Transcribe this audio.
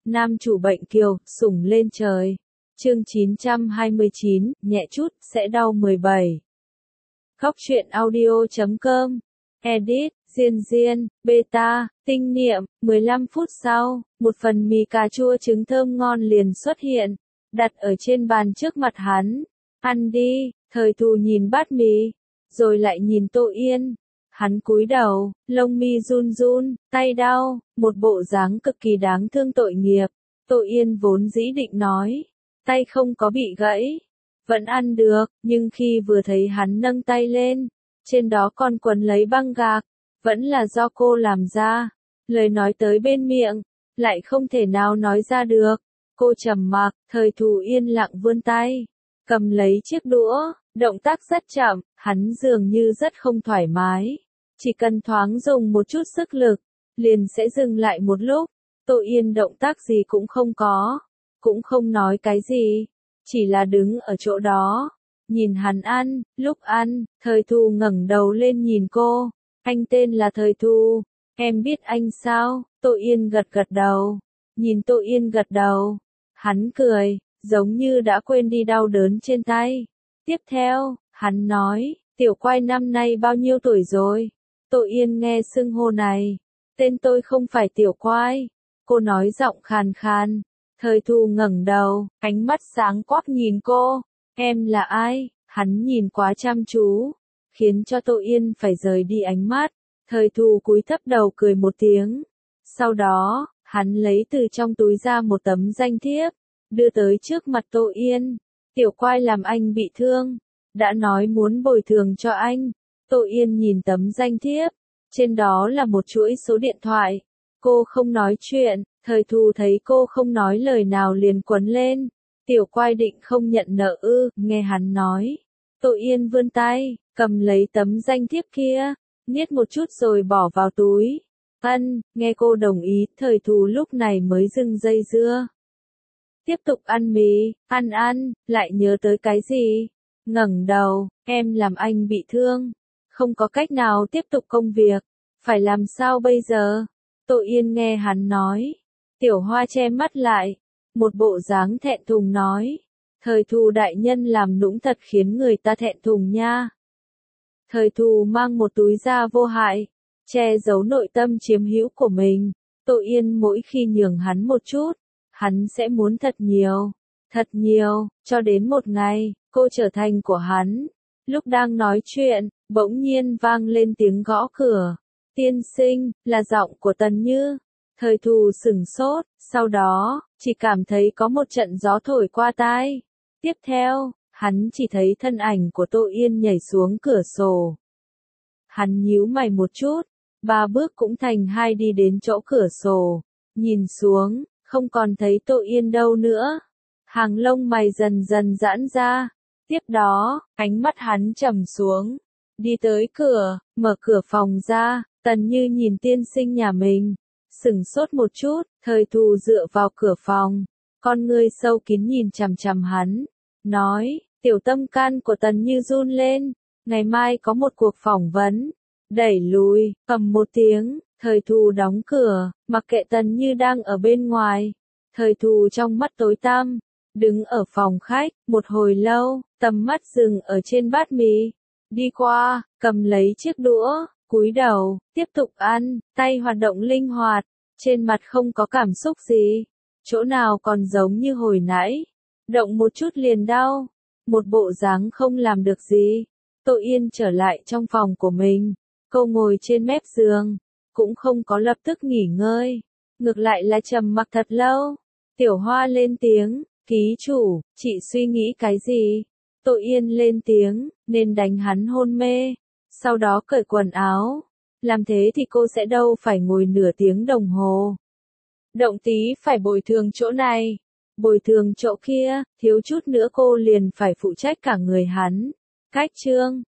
Nam chủ bệnh kiều, sủng lên trời. Chương 929, nhẹ chút, sẽ đau 17. Khóc chuyện audio.com. Edit, Diên, beta, tinh niệm, 15 phút sau, một phần mì cà chua trứng thơm ngon liền xuất hiện, đặt ở trên bàn trước mặt hắn. Ăn đi, Thời Thù nhìn bát mì, rồi lại nhìn Tô Yên. Hắn cúi đầu, lông mi run run, tay đau, một bộ dáng cực kỳ đáng thương tội nghiệp. Tô Yên vốn dĩ định nói, tay không có bị gãy, vẫn ăn được, nhưng khi vừa thấy hắn nâng tay lên, trên đó còn quấn lấy băng gạc, vẫn là do cô làm ra. Lời nói tới bên miệng, lại không thể nào nói ra được. Cô trầm mặc, Thời Thù yên lặng vươn tay, cầm lấy chiếc đũa, động tác rất chậm, hắn dường như rất không thoải mái. Chỉ cần thoáng dùng một chút sức lực, liền sẽ dừng lại một lúc. Tô Yên động tác gì cũng không có, cũng không nói cái gì, chỉ là đứng ở chỗ đó, nhìn hắn ăn. Lúc ăn, Thời Thù ngẩng đầu lên nhìn cô. Anh tên là Thời Thù, em biết anh sao? Tô Yên gật gật đầu. Nhìn Tô Yên gật đầu, hắn cười, giống như đã quên đi đau đớn trên tay. Tiếp theo, hắn nói, Tiểu Quai năm nay bao nhiêu tuổi rồi? Tô Yên nghe xưng hô này, tên tôi không phải Tiểu Quai. Cô nói giọng khàn khàn. Thời Thù ngẩng đầu, ánh mắt sáng quắc nhìn cô. Em là ai? Hắn nhìn quá chăm chú, khiến cho Tô Yên phải rời đi ánh mắt. Thời Thù cúi thấp đầu cười một tiếng. Sau đó, hắn lấy từ trong túi ra một tấm danh thiếp, đưa tới trước mặt Tô Yên. Tiểu Quai làm anh bị thương, đã nói muốn bồi thường cho anh. Tô Yên nhìn tấm danh thiếp, trên đó là một chuỗi số điện thoại. Cô không nói chuyện, Thời Thù thấy cô không nói lời nào liền quấn lên. Tiểu Quai định không nhận nợ ư? Nghe hắn nói. Tô Yên vươn tay, cầm lấy tấm danh thiếp kia, niết một chút rồi bỏ vào túi. Nghe cô đồng ý, Thời Thù lúc này mới dừng dây dưa. Tiếp tục ăn mì, ăn, lại nhớ tới cái gì? Ngẩng đầu, em làm anh bị thương, không có cách nào tiếp tục công việc, phải làm sao bây giờ? Tô Yên nghe hắn nói, Tiểu Hoa che mắt lại, một bộ dáng thẹn thùng nói, Thời Thù đại nhân làm nũng thật khiến người ta thẹn thùng nha. Thời Thù mang một túi da vô hại, che giấu nội tâm chiếm hữu của mình. Tô Yên mỗi khi nhường hắn một chút, hắn sẽ muốn thật nhiều, cho đến một ngày, cô trở thành của hắn. Lúc đang nói chuyện, bỗng nhiên vang lên tiếng gõ cửa. Tiên sinh, là giọng của Tần Như. Thời Thù sửng sốt, sau đó, chỉ cảm thấy có một trận gió thổi qua tai. Tiếp theo, hắn chỉ thấy thân ảnh của Tô Yên nhảy xuống cửa sổ. Hắn nhíu mày một chút, 3 bước cũng thành 2 đi đến chỗ cửa sổ, nhìn xuống, không còn thấy Tô Yên đâu nữa. Hàng lông mày dần dần giãn ra. Tiếp đó, ánh mắt hắn trầm xuống, đi tới cửa, mở cửa phòng ra. Tần Như nhìn tiên sinh nhà mình, sửng sốt một chút. Thời Thù dựa vào cửa phòng, con ngươi sâu kín nhìn chằm chằm hắn, nói, tiểu tâm can của Tần Như run lên, ngày mai có một cuộc phỏng vấn. Đẩy lùi, ầm một tiếng, Thời Thù đóng cửa, mặc kệ Tần Như đang ở bên ngoài. Thời Thù trong mắt tối tăm, đứng ở phòng khách, một hồi lâu, tầm mắt dừng ở trên bát mì. Đi qua, cầm lấy chiếc đũa, cúi đầu, tiếp tục ăn, tay hoạt động linh hoạt, trên mặt không có cảm xúc gì. Chỗ nào còn giống như hồi nãy, động một chút liền đau, một bộ dáng không làm được gì. Tô Yên trở lại trong phòng của mình, cô ngồi trên mép giường, cũng không có lập tức nghỉ ngơi, ngược lại là trầm mặc thật lâu. Tiểu Hoa lên tiếng, ký chủ, chị suy nghĩ cái gì? Tô Yên lên tiếng, nên đánh hắn hôn mê, sau đó cởi quần áo. Làm thế thì cô sẽ đâu phải ngồi nửa tiếng đồng hồ. Động tí phải bồi thường chỗ này, bồi thường chỗ kia, thiếu chút nữa cô liền phải phụ trách cả người hắn. Cách chương